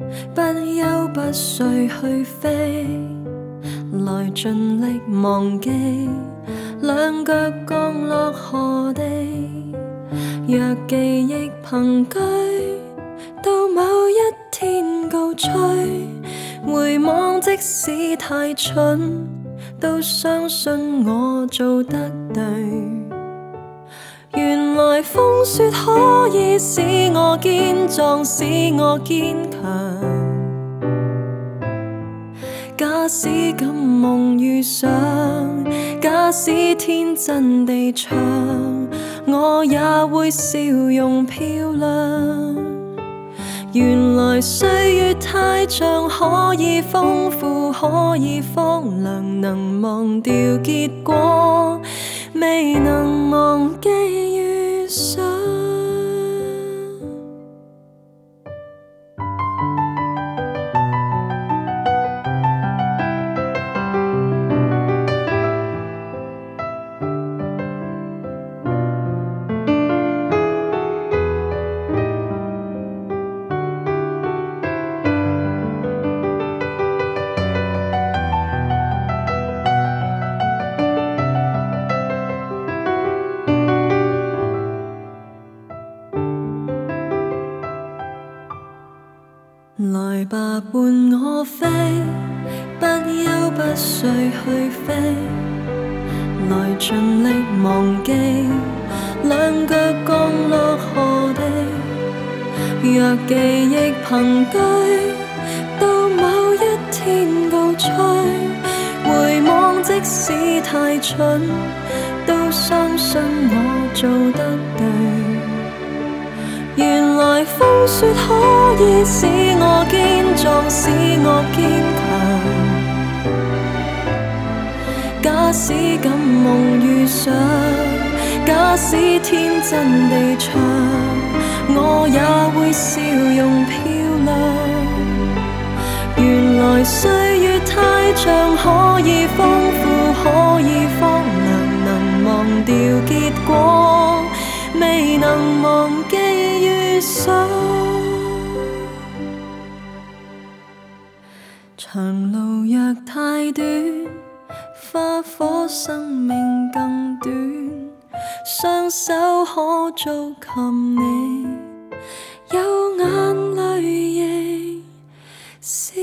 不休不睡去飛，來盡力忘記，兩腳降落何地。若記憶憑據，到某一天告吹，回望即使太蠢，都相信我做得對。原來風雪可以使我堅壯，使我堅強。假使敢夢遇上，假使天真地唱，我也會笑容漂亮。原來歲月太長，可以豐富，可以荒涼，能忘掉結果，未能忘記遇上。來吧，伴我飛，不休不睡去飛，來盡力忘記，兩腳降落何地。若記憶憑據，到某一天告吹，回望即使太蠢，都相信我做得對。原來風雪可以使我堅壯，使我堅強。假使敢夢遇上，假使天真地唱，我也會笑容漂亮。原來歲月太長，可以豐富，可以荒涼，能忘掉結果，未能忘記遇上。長路若太短，花火生命更短，雙手可做給你，有眼淚亦笑。